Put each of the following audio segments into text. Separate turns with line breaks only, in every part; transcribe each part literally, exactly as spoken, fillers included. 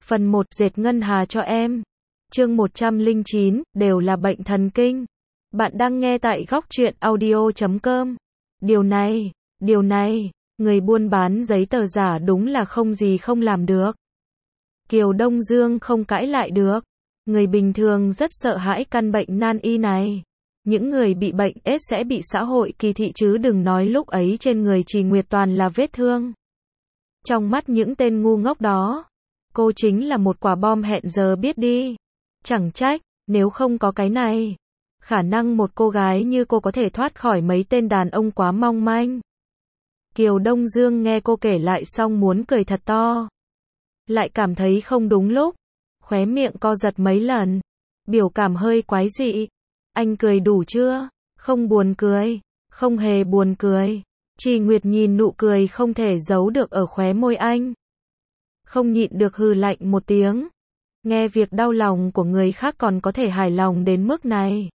Phần một, dệt ngân hà cho em. Chương một trăm lẻ chín, đều là bệnh thần kinh. Bạn đang nghe tại góc truyện audio chấm com. Điều này, điều này, người buôn bán giấy tờ giả đúng là không gì không làm được. Kiều Đông Dương không cãi lại được. Người bình thường rất sợ hãi căn bệnh nan y này. Những người bị bệnh ết sẽ bị xã hội kỳ thị chứ đừng nói lúc ấy trên người Trì Nguyệt toàn là vết thương. Trong mắt những tên ngu ngốc đó, cô chính là một quả bom hẹn giờ biết đi. Chẳng trách, nếu không có cái này, khả năng một cô gái như cô có thể thoát khỏi mấy tên đàn ông quá mong manh. Kiều Đông Dương nghe cô kể lại xong muốn cười thật to. Lại cảm thấy không đúng lúc. Khóe miệng co giật mấy lần. Biểu cảm hơi quái dị. Anh cười đủ chưa? Không buồn cười. Không hề buồn cười. Trì Nguyệt nhìn nụ cười không thể giấu được ở khóe môi anh. Không nhịn được hừ lạnh một tiếng. Nghe việc đau lòng của người khác còn có thể hài lòng đến mức này.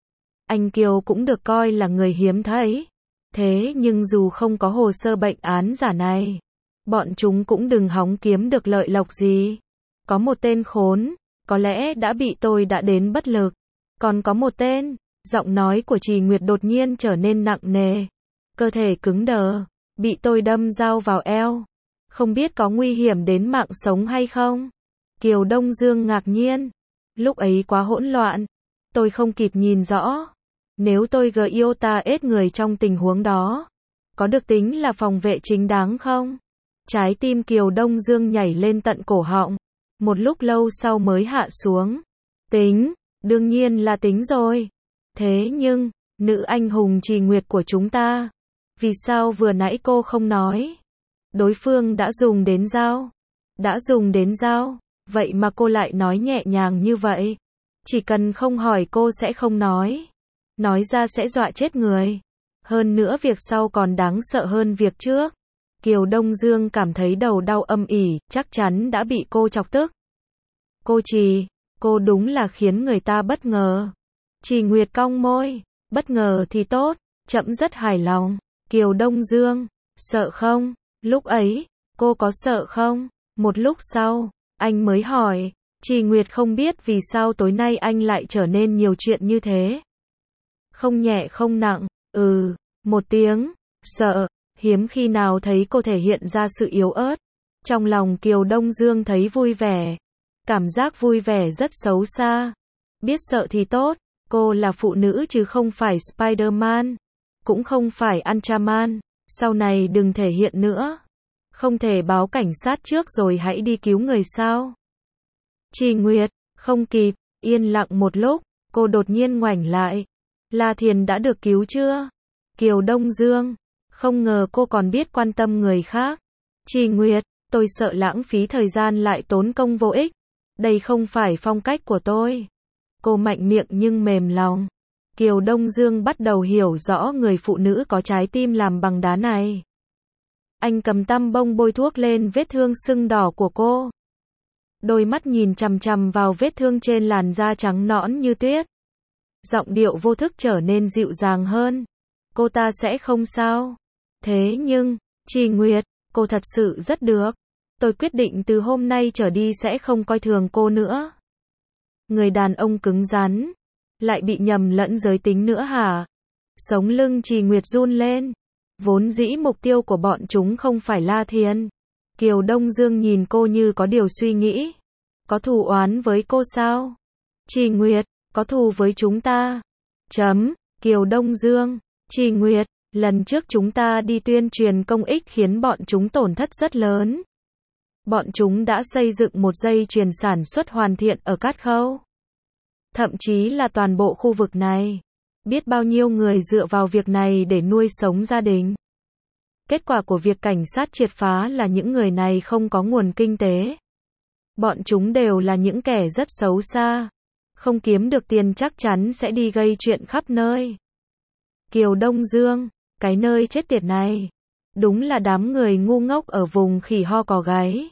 Anh Kiều cũng được coi là người hiếm thấy. Thế nhưng dù không có hồ sơ bệnh án giả này, bọn chúng cũng đừng hòng kiếm được lợi lộc gì. Có một tên khốn, có lẽ đã bị tôi đã đến bất lực. Còn có một tên, giọng nói của Trì Nguyệt đột nhiên trở nên nặng nề. Cơ thể cứng đờ, bị tôi đâm dao vào eo. Không biết có nguy hiểm đến mạng sống hay không? Kiều Đông Dương ngạc nhiên. Lúc ấy quá hỗn loạn. Tôi không kịp nhìn rõ. Nếu tôi gờ yêu ta ết người trong tình huống đó, có được tính là phòng vệ chính đáng không? Trái tim Kiều Đông Dương nhảy lên tận cổ họng. Một lúc lâu sau mới hạ xuống. Tính, đương nhiên là tính rồi. Thế nhưng, nữ anh hùng Trì Nguyệt của chúng ta, vì sao vừa nãy cô không nói? Đối phương đã dùng đến dao. Đã dùng đến dao, vậy mà cô lại nói nhẹ nhàng như vậy. Chỉ cần không hỏi cô sẽ không nói. Nói ra sẽ dọa chết người. Hơn nữa việc sau còn đáng sợ hơn việc trước. Kiều Đông Dương cảm thấy đầu đau âm ỉ, chắc chắn đã bị cô chọc tức. Cô Trì, cô đúng là khiến người ta bất ngờ. Trì Nguyệt cong môi, bất ngờ thì tốt, trẫm rất hài lòng. Kiều Đông Dương, sợ không? Lúc ấy, cô có sợ không? Một lúc sau, anh mới hỏi. Trì Nguyệt không biết vì sao tối nay anh lại trở nên nhiều chuyện như thế. Không nhẹ không nặng, ừ, một tiếng, sợ, hiếm khi nào thấy cô thể hiện ra sự yếu ớt. Trong lòng Kiều Đông Dương thấy vui vẻ. Cảm giác vui vẻ rất xấu xa. Biết sợ thì tốt, cô là phụ nữ chứ không phải Spider-Man. Cũng không phải Ultraman. Sau này đừng thể hiện nữa. Không thể báo cảnh sát trước rồi hãy đi cứu người sao? Trì Nguyệt, không kịp, yên lặng một lúc, cô đột nhiên ngoảnh lại. La Thiền đã được cứu chưa? Kiều Đông Dương, không ngờ cô còn biết quan tâm người khác. Trì Nguyệt, tôi sợ lãng phí thời gian lại tốn công vô ích. Đây không phải phong cách của tôi. Cô mạnh miệng nhưng mềm lòng. Kiều Đông Dương bắt đầu hiểu rõ người phụ nữ có trái tim làm bằng đá này. Anh cầm tăm bông bôi thuốc lên vết thương sưng đỏ của cô. Đôi mắt nhìn chằm chằm vào vết thương trên làn da trắng nõn như tuyết. Giọng điệu vô thức trở nên dịu dàng hơn. Cô ta sẽ không sao. Thế nhưng, Trì Nguyệt, cô thật sự rất được. Tôi quyết định từ hôm nay trở đi sẽ không coi thường cô nữa. Người đàn ông cứng rắn. Lại bị nhầm lẫn giới tính nữa hả? Sống lưng Trì Nguyệt run lên. Vốn dĩ mục tiêu của bọn chúng không phải La Thiền. Kiều Đông Dương nhìn cô như có điều suy nghĩ. Có thù oán với cô sao? Trì Nguyệt, có thù với chúng ta. Chấm, Kiều Đông Dương, Trì Nguyệt, lần trước chúng ta đi tuyên truyền công ích khiến bọn chúng tổn thất rất lớn. Bọn chúng đã xây dựng một dây chuyền sản xuất hoàn thiện ở Cát Khâu. Thậm chí là toàn bộ khu vực này. Biết bao nhiêu người dựa vào việc này để nuôi sống gia đình. Kết quả của việc cảnh sát triệt phá là những người này không có nguồn kinh tế. Bọn chúng đều là những kẻ rất xấu xa. Không kiếm được tiền chắc chắn sẽ đi gây chuyện khắp nơi. Kiều Đông Dương, cái nơi chết tiệt này. Đúng là đám người ngu ngốc ở vùng khỉ ho cò gáy.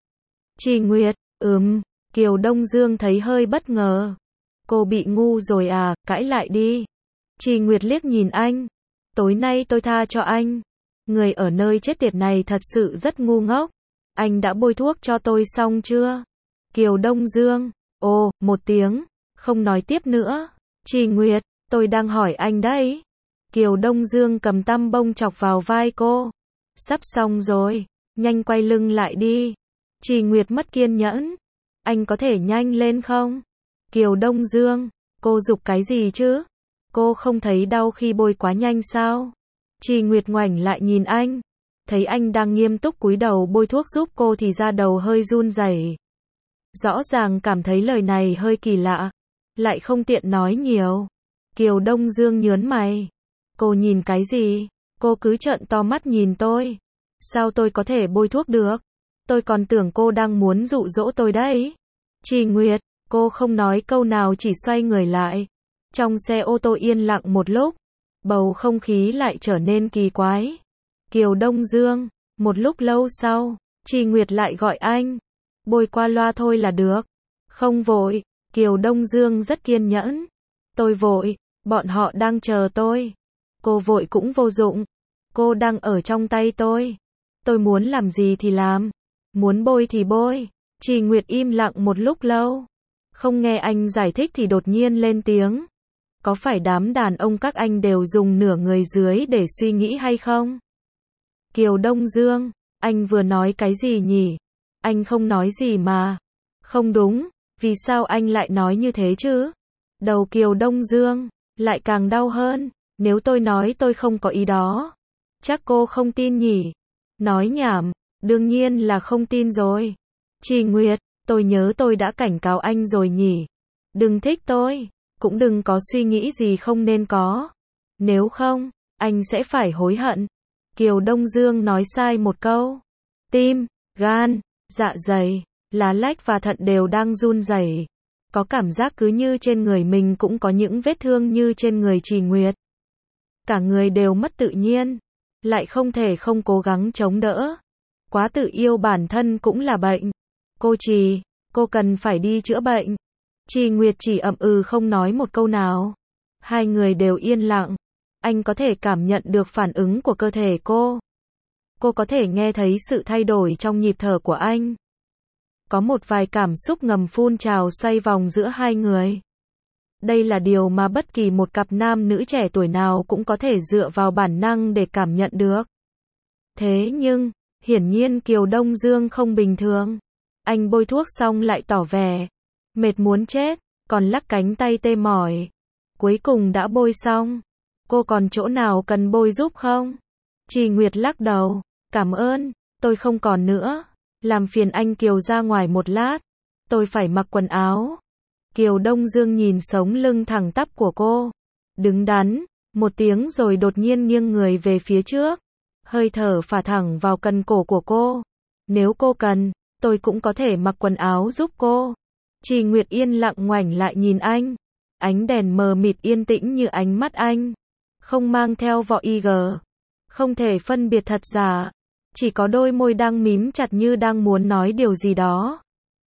Trì Nguyệt, ừm, Kiều Đông Dương thấy hơi bất ngờ. Cô bị ngu rồi à, cãi lại đi. Trì Nguyệt liếc nhìn anh. Tối nay tôi tha cho anh. Người ở nơi chết tiệt này thật sự rất ngu ngốc. Anh đã bôi thuốc cho tôi xong chưa? Kiều Đông Dương, ồ, một tiếng, không nói tiếp nữa. Trì Nguyệt, tôi đang hỏi anh đấy. Kiều Đông Dương cầm tăm bông chọc vào vai cô. Sắp xong rồi, nhanh quay lưng lại đi. Trì Nguyệt mất kiên nhẫn. Anh có thể nhanh lên không? Kiều Đông Dương, cô giục cái gì chứ? Cô không thấy đau khi bôi quá nhanh sao? Trì Nguyệt ngoảnh lại nhìn anh. Thấy anh đang nghiêm túc cúi đầu bôi thuốc giúp cô thì da đầu hơi run rẩy. Rõ ràng cảm thấy lời này hơi kỳ lạ. Lại không tiện nói nhiều. Kiều Đông Dương nhớn mày. Cô nhìn cái gì? Cô cứ trợn to mắt nhìn tôi. Sao tôi có thể bôi thuốc được? Tôi còn tưởng cô đang muốn dụ dỗ tôi đấy. Trì Nguyệt, cô không nói câu nào chỉ xoay người lại. Trong xe ô tô yên lặng một lúc. Bầu không khí lại trở nên kỳ quái. Kiều Đông Dương, một lúc lâu sau, Trì Nguyệt lại gọi anh. Bôi qua loa thôi là được. Không vội, Kiều Đông Dương rất kiên nhẫn. Tôi vội, bọn họ đang chờ tôi. Cô vội cũng vô dụng. Cô đang ở trong tay tôi. Tôi muốn làm gì thì làm. Muốn bôi thì bôi. Trì Nguyệt im lặng một lúc lâu. Không nghe anh giải thích thì đột nhiên lên tiếng. Có phải đám đàn ông các anh đều dùng nửa người dưới để suy nghĩ hay không? Kiều Đông Dương, anh vừa nói cái gì nhỉ? Anh không nói gì mà. Không đúng, vì sao anh lại nói như thế chứ? Đầu Kiều Đông Dương lại càng đau hơn. Nếu tôi nói tôi không có ý đó, chắc cô không tin nhỉ? Nói nhảm, đương nhiên là không tin rồi. Trì Nguyệt, tôi nhớ tôi đã cảnh cáo anh rồi nhỉ? Đừng thích tôi, cũng đừng có suy nghĩ gì không nên có. Nếu không, anh sẽ phải hối hận. Kiều Đông Dương nói sai một câu. Tim, gan, dạ dày, lá lách và thận đều đang run rẩy. Có cảm giác cứ như trên người mình cũng có những vết thương như trên người Trì Nguyệt. Cả người đều mất tự nhiên, lại không thể không cố gắng chống đỡ. Quá tự yêu bản thân cũng là bệnh. Cô Trì, cô cần phải đi chữa bệnh. Trì Nguyệt chỉ ậm ừ không nói một câu nào. Hai người đều yên lặng. Anh có thể cảm nhận được phản ứng của cơ thể cô. Cô có thể nghe thấy sự thay đổi trong nhịp thở của anh. Có một vài cảm xúc ngầm phun trào xoay vòng giữa hai người. Đây là điều mà bất kỳ một cặp nam nữ trẻ tuổi nào cũng có thể dựa vào bản năng để cảm nhận được. Thế nhưng, hiển nhiên Kiều Đông Dương không bình thường. Anh bôi thuốc xong lại tỏ vẻ mệt muốn chết, còn lắc cánh tay tê mỏi. Cuối cùng đã bôi xong. Cô còn chỗ nào cần bôi giúp không? Trì Nguyệt lắc đầu. Cảm ơn, tôi không còn nữa. Làm phiền anh Kiều ra ngoài một lát. Tôi phải mặc quần áo. Kiều Đông Dương nhìn sống lưng thẳng tắp của cô. Đứng đắn, một tiếng rồi đột nhiên nghiêng người về phía trước. Hơi thở phả thẳng vào cần cổ của cô. Nếu cô cần, tôi cũng có thể mặc quần áo giúp cô. Trì Nguyệt yên lặng ngoảnh lại nhìn anh. Ánh đèn mờ mịt yên tĩnh như ánh mắt anh. Không mang theo vỏ i giê. Không thể phân biệt thật giả. Chỉ có đôi môi đang mím chặt như đang muốn nói điều gì đó.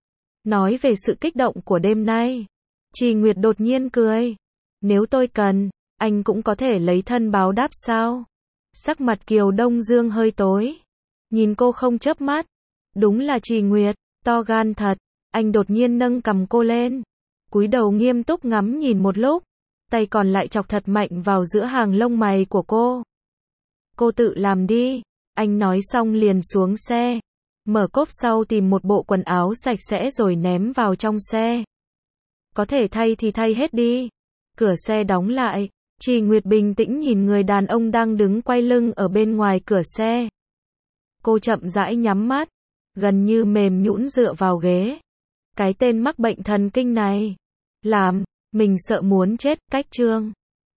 Nói về sự kích động của đêm nay. Trì Nguyệt đột nhiên cười. Nếu tôi cần, anh cũng có thể lấy thân báo đáp sao? Sắc mặt Kiều Đông Dương hơi tối. Nhìn cô không chớp mắt. Đúng là Trì Nguyệt, to gan thật. Anh đột nhiên nâng cằm cô lên. Cúi đầu nghiêm túc ngắm nhìn một lúc. Tay còn lại chọc thật mạnh vào giữa hàng lông mày của cô. Cô tự làm đi. Anh nói xong liền xuống xe. Mở cốp sau tìm một bộ quần áo sạch sẽ rồi ném vào trong xe. Có thể thay thì thay hết đi. Cửa xe đóng lại. Trì Nguyệt bình tĩnh nhìn người đàn ông đang đứng quay lưng ở bên ngoài cửa xe. Cô chậm rãi nhắm mắt. Gần như mềm nhũn dựa vào ghế. Cái tên mắc bệnh thần kinh này. Làm, mình sợ muốn chết, cách chương.